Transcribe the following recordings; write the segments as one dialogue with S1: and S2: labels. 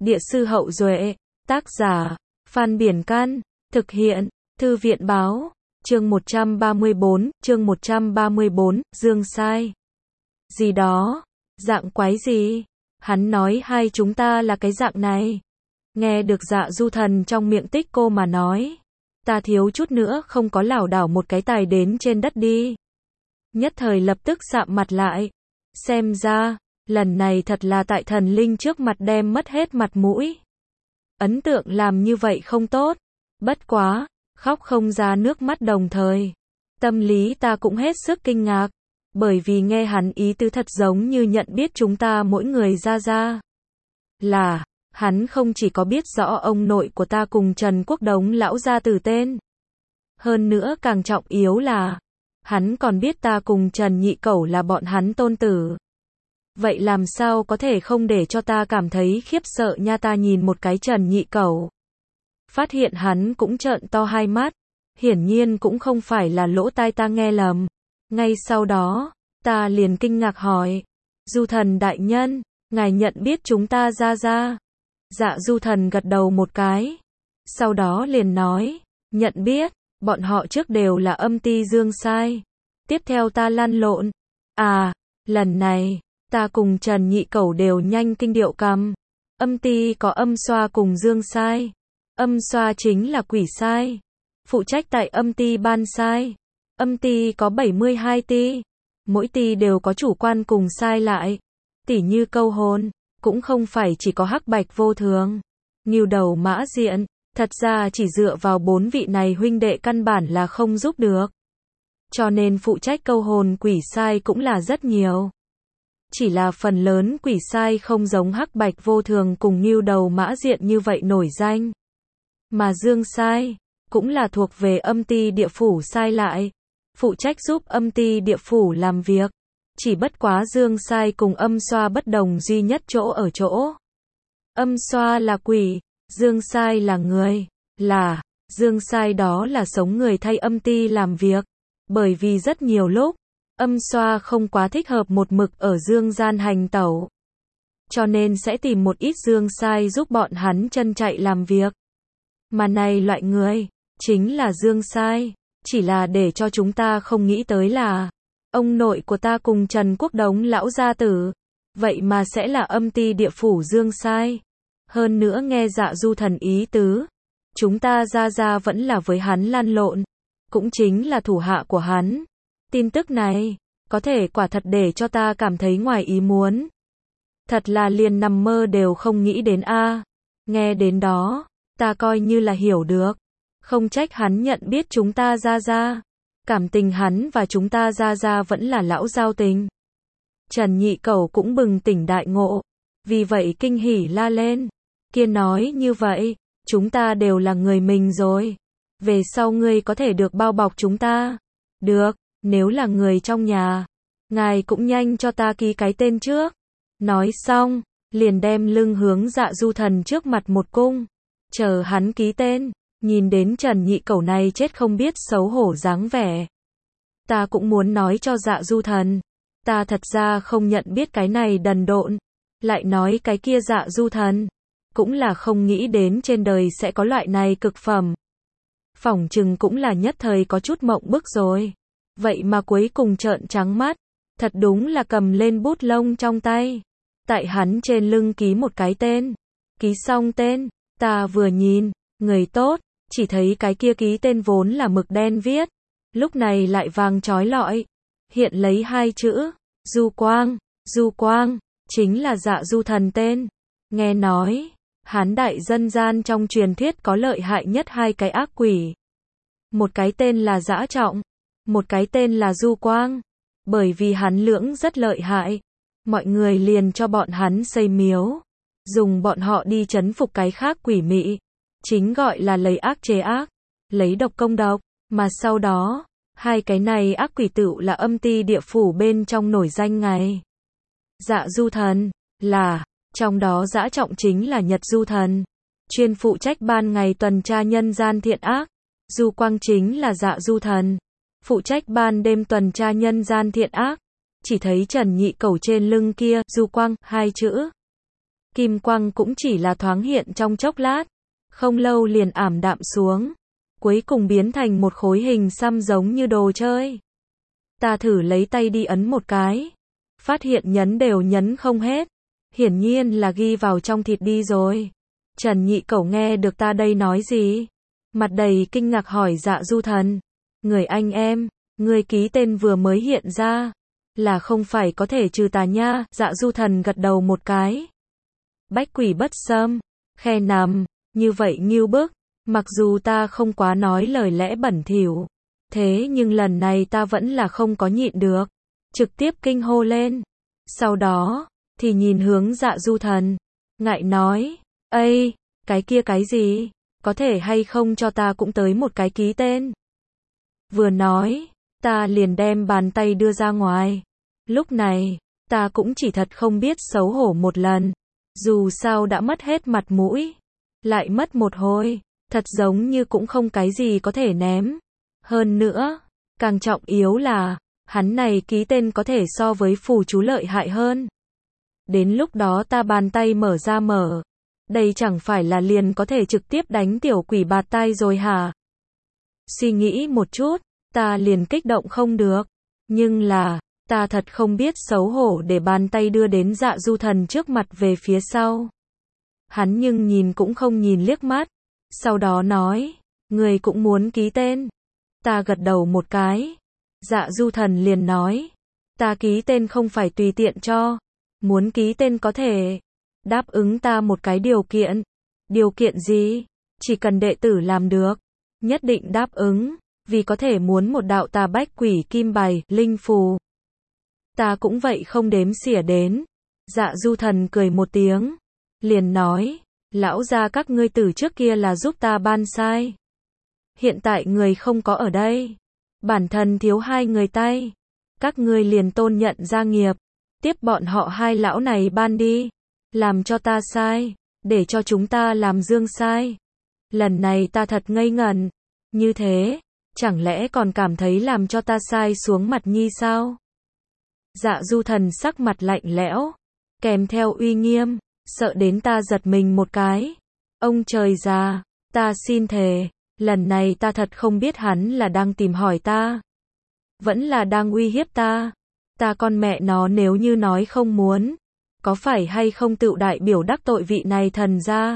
S1: Địa sư Hậu Duệ, tác giả, Phan Biển Căn, thực hiện, Thư viện Báo, chương 134, Dương Sai. Gì đó, dạng quái gì? Hắn nói hai chúng ta là cái dạng này. Nghe được Dạ Du Thần trong miệng Tích Cô mà nói, ta thiếu chút nữa không có lảo đảo một cái tài đến trên đất đi. Nhất thời lập tức sạm mặt lại. Xem ra, lần này thật là tại thần linh trước mặt đem mất hết mặt mũi. Ấn tượng làm như vậy không tốt. Bất quá, khóc không ra nước mắt đồng thời. Tâm lý ta cũng hết sức kinh ngạc. Bởi vì nghe hắn ý tứ thật giống như nhận biết chúng ta mỗi người ra. Là, hắn không chỉ có biết rõ ông nội của ta cùng Trần Quốc Đống lão gia tử tên. Hơn nữa càng trọng yếu là, hắn còn biết ta cùng Trần Nhị Cẩu là bọn hắn tôn tử. Vậy làm sao có thể không để cho ta cảm thấy khiếp sợ nha. Ta nhìn một cái Trần Nhị Cẩu. Phát hiện hắn cũng trợn to hai mắt. Hiển nhiên cũng không phải là lỗ tai ta nghe lầm. Ngay sau đó, ta liền kinh ngạc hỏi. Du Thần đại nhân, ngài nhận biết chúng ta ra. Dạ Du Thần gật đầu một cái. Sau đó liền nói, nhận biết, bọn họ trước đều là âm ty Dương Sai. Tiếp theo ta lăn lộn. À, lần này, ta cùng Trần Nhị Cẩu đều nhanh kinh điệu cằm. Âm ty có âm xoa cùng Dương Sai. Âm xoa chính là quỷ sai. Phụ trách tại âm ty ban sai. Âm ty có 72 ty. Mỗi ty đều có chủ quan cùng sai lại. Tỉ như câu hồn, cũng không phải chỉ có Hắc Bạch Vô Thường, Ngưu Đầu Mã Diện. Thật ra chỉ dựa vào 4 vị này huynh đệ căn bản là không giúp được. Cho nên phụ trách câu hồn quỷ sai cũng là rất nhiều. Chỉ là phần lớn quỷ sai không giống Hắc Bạch Vô Thường cùng Ngưu Đầu Mã Diện như vậy nổi danh. Mà Dương Sai, cũng là thuộc về âm ty địa phủ sai lại. Phụ trách giúp âm ty địa phủ làm việc. Chỉ bất quá Dương Sai cùng âm xoa bất đồng duy nhất chỗ ở chỗ. Âm xoa là quỷ, Dương Sai là người. Là, Dương Sai đó là sống người thay âm ty làm việc. Bởi vì rất nhiều lúc, âm xoa không quá thích hợp một mực ở dương gian hành tẩu. Cho nên sẽ tìm một ít Dương Sai giúp bọn hắn chân chạy làm việc. Mà này loại người, chính là Dương Sai. Chỉ là để cho chúng ta không nghĩ tới là, ông nội của ta cùng Trần Quốc Đống lão gia tử. Vậy mà sẽ là âm ty địa phủ Dương Sai. Hơn nữa nghe Dạ Du Thần ý tứ. Chúng ta ra vẫn là với hắn lăn lộn. Cũng chính là thủ hạ của hắn. Tin tức này, có thể quả thật để cho ta cảm thấy ngoài ý muốn. Thật là liền nằm mơ đều không nghĩ đến a. Nghe đến đó, ta coi như là hiểu được. Không trách hắn nhận biết chúng ta ra. Cảm tình hắn và chúng ta ra vẫn là lão giao tình. Trần Nhị Cẩu cũng bừng tỉnh đại ngộ. Vì vậy kinh hỉ la lên. Kia nói như vậy, chúng ta đều là người mình rồi. Về sau ngươi có thể được bao bọc chúng ta. Được, nếu là người trong nhà, ngài cũng nhanh cho ta ký cái tên trước. Nói xong, liền đem lưng hướng Dạ Du Thần trước mặt một cung. Chờ hắn ký tên, nhìn đến Trần Nhị Cẩu này chết không biết xấu hổ dáng vẻ. Ta cũng muốn nói cho Dạ Du Thần. Ta thật ra không nhận biết cái này đần độn. Lại nói cái kia Dạ Du Thần. Cũng là không nghĩ đến trên đời sẽ có loại này cực phẩm. Phỏng chừng cũng là nhất thời có chút mộng bức rồi. Vậy mà cuối cùng trợn trắng mắt. Thật đúng là cầm lên bút lông trong tay. Tại hắn trên lưng ký một cái tên. Ký xong tên, ta vừa nhìn, người tốt, chỉ thấy cái kia ký tên vốn là mực đen viết. Lúc này lại vàng chói lọi. Hiện lấy hai chữ, Du Quang. Du Quang, chính là Dạ Du Thần tên. Nghe nói, hắn đại dân gian trong truyền thuyết có lợi hại nhất hai cái ác quỷ. Một cái tên là Dã Trọng, một cái tên là Du Quang. Bởi vì hắn lưỡng rất lợi hại, mọi người liền cho bọn hắn xây miếu, dùng bọn họ đi trấn phục cái khác quỷ mị. Chính gọi là lấy ác chế ác, lấy độc công độc, mà sau đó, hai cái này ác quỷ tựu là âm ty địa phủ bên trong nổi danh ngày. Dạ Du Thần, là, trong đó Dã Trọng chính là Nhật Du Thần, chuyên phụ trách ban ngày tuần tra nhân gian thiện ác. Du Quang chính là Dạ Du Thần, phụ trách ban đêm tuần tra nhân gian thiện ác. Chỉ thấy Trần Nhị Cẩu trên lưng kia, Du Quang, hai chữ. Kim quang cũng chỉ là thoáng hiện trong chốc lát, không lâu liền ảm đạm xuống, cuối cùng biến thành một khối hình xăm giống như đồ chơi. Ta thử lấy tay đi ấn một cái, phát hiện nhấn đều nhấn không hết, hiển nhiên là ghi vào trong thịt đi rồi. Trần Nhị Cẩu nghe được ta đây nói gì, mặt đầy kinh ngạc hỏi Dạ Du Thần, người anh em, người ký tên vừa mới hiện ra, là không phải có thể trừ tà nha. Dạ Du Thần gật đầu một cái. Bách quỷ bất xâm, khe nằm, như vậy nghiêu bức, mặc dù ta không quá nói lời lẽ bẩn thỉu, thế nhưng lần này ta vẫn là không có nhịn được, trực tiếp kinh hô lên. Sau đó, thì nhìn hướng Dạ Du Thần, ngại nói, ây, cái kia cái gì, có thể hay không cho ta cũng tới một cái ký tên. Vừa nói, ta liền đem bàn tay đưa ra ngoài. Lúc này, ta cũng chỉ thật không biết xấu hổ một lần, dù sao đã mất hết mặt mũi, lại mất một hồi, thật giống như cũng không cái gì có thể ném. Hơn nữa, càng trọng yếu là, hắn này ký tên có thể so với phù chú lợi hại hơn. Đến lúc đó ta bàn tay mở ra mở, đây chẳng phải là liền có thể trực tiếp đánh tiểu quỷ bạt tai rồi hả? Suy nghĩ một chút, ta liền kích động không được, nhưng là, ta thật không biết xấu hổ để bàn tay đưa đến Dạ Du Thần trước mặt về phía sau. Hắn nhưng nhìn cũng không nhìn liếc mắt, sau đó nói, người cũng muốn ký tên. Ta gật đầu một cái. Dạ Du Thần liền nói, ta ký tên không phải tùy tiện cho, muốn ký tên có thể đáp ứng ta một cái điều kiện. Điều kiện gì? Chỉ cần đệ tử làm được, nhất định đáp ứng, vì có thể muốn một đạo tà bách quỷ kim bài, linh phù. Ta cũng vậy không đếm xỉa đến. Dạ Du Thần cười một tiếng, liền nói, lão gia các ngươi từ trước kia là giúp ta ban sai. Hiện tại người không có ở đây, bản thân thiếu hai người tay, các ngươi liền tôn nhận gia nghiệp, tiếp bọn họ hai lão này ban đi, làm cho ta sai, để cho chúng ta làm dương sai. Lần này ta thật ngây ngẩn, như thế, chẳng lẽ còn cảm thấy làm cho ta sai xuống mặt nhi sao? Dạ Du Thần sắc mặt lạnh lẽo, kèm theo uy nghiêm, sợ đến ta giật mình một cái. Ông trời già, ta xin thề, lần này ta thật không biết hắn là đang tìm hỏi ta, vẫn là đang uy hiếp ta. Ta con mẹ nó nếu như nói không muốn, có phải hay không tự đại biểu đắc tội vị này thần gia?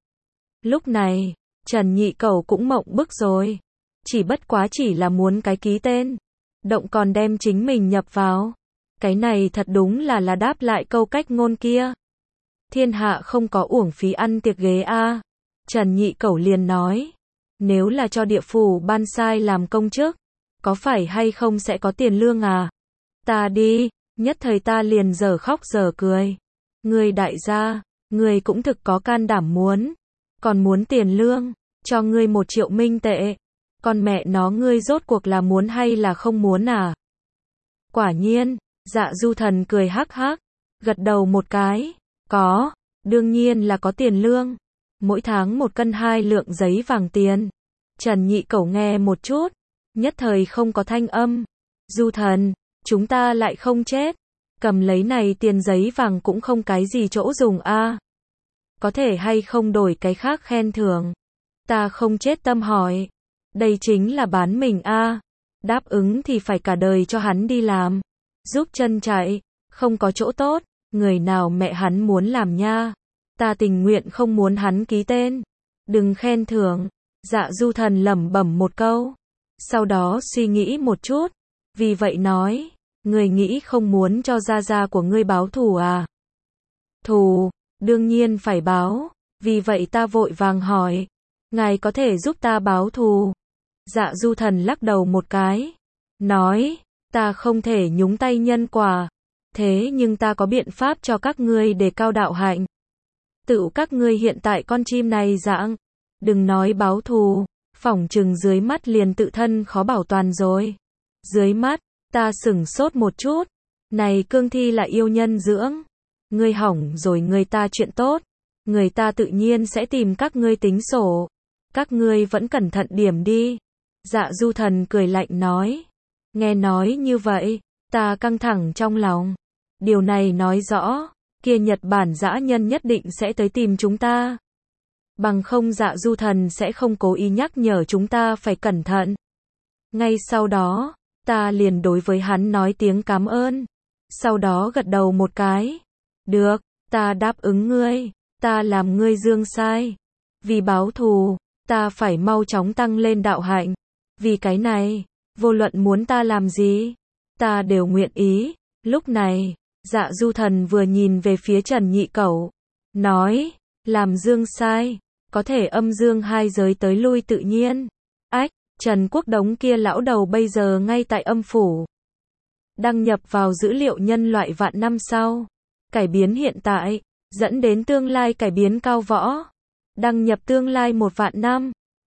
S1: Lúc này, Trần Nhị Cẩu cũng mộng bức rồi, chỉ bất quá chỉ là muốn cái ký tên, động còn đem chính mình nhập vào. Cái này thật đúng là đáp lại câu cách ngôn kia. Thiên hạ không có uổng phí ăn tiệc ghế a. Trần Nhị Cẩu liền nói, nếu là cho địa phủ ban sai làm công chức, có phải hay không sẽ có tiền lương à? Ta đi, nhất thời ta liền dở khóc dở cười. Người đại gia, người cũng thực có can đảm muốn, còn muốn tiền lương, cho ngươi 1 triệu minh tệ. Con mẹ nó ngươi rốt cuộc là muốn hay là không muốn à? Quả nhiên, Dạ Du Thần cười hắc hắc, gật đầu một cái, có, đương nhiên là có tiền lương, mỗi tháng 1 cân 2 lượng giấy vàng tiền. Trần Nhị Cẩu nghe một chút, nhất thời không có thanh âm. Du Thần, chúng ta lại không chết, cầm lấy này tiền giấy vàng cũng không cái gì chỗ dùng a. Có thể hay không đổi cái khác khen thưởng? Ta không chết tâm hỏi, đây chính là bán mình a. Đáp ứng thì phải cả đời cho hắn đi làm, giúp chân chạy, không có chỗ tốt, người nào mẹ hắn muốn làm nha. Ta tình nguyện không muốn hắn ký tên, đừng khen thưởng. Dạ Du Thần lẩm bẩm một câu, sau đó suy nghĩ một chút, vì vậy nói, người nghĩ không muốn cho gia gia của ngươi báo thù à? Thù, đương nhiên phải báo, vì vậy ta vội vàng hỏi, ngài có thể giúp ta báo thù? Dạ Du Thần lắc đầu một cái, nói, ta không thể nhúng tay nhân quả, thế nhưng ta có biện pháp cho các ngươi để cao đạo hạnh. Tự các ngươi hiện tại con chim này dạng, đừng nói báo thù, phỏng chừng dưới mắt liền tự thân khó bảo toàn rồi. Dưới mắt, ta sửng sốt một chút, này cương thi là yêu nhân dưỡng, ngươi hỏng rồi người ta chuyện tốt, người ta tự nhiên sẽ tìm các ngươi tính sổ, các ngươi vẫn cẩn thận điểm đi. Dạ Du Thần cười lạnh nói, nghe nói như vậy, ta căng thẳng trong lòng, điều này nói rõ, kia Nhật Bản dã nhân nhất định sẽ tới tìm chúng ta. Bằng không Dạ Du Thần sẽ không cố ý nhắc nhở chúng ta phải cẩn thận. Ngay sau đó, ta liền đối với hắn nói tiếng cảm ơn. Sau đó gật đầu một cái. Được, ta đáp ứng ngươi, ta làm ngươi dương sai. Vì báo thù, ta phải mau chóng tăng lên đạo hạnh. Vì cái này, vô luận muốn ta làm gì, ta đều nguyện ý. Lúc này, Dạ Du Thần vừa nhìn về phía Trần Nhị Cẩu, nói, làm dương sai, có thể âm dương hai giới tới lui tự nhiên. Ách, Trần Quốc Đống kia lão đầu bây giờ ngay tại âm phủ. Đăng nhập vào dữ liệu nhân loại vạn năm sau. Cải biến hiện tại, dẫn đến tương lai cải biến cao võ. Đăng nhập tương lai 1 vạn năm.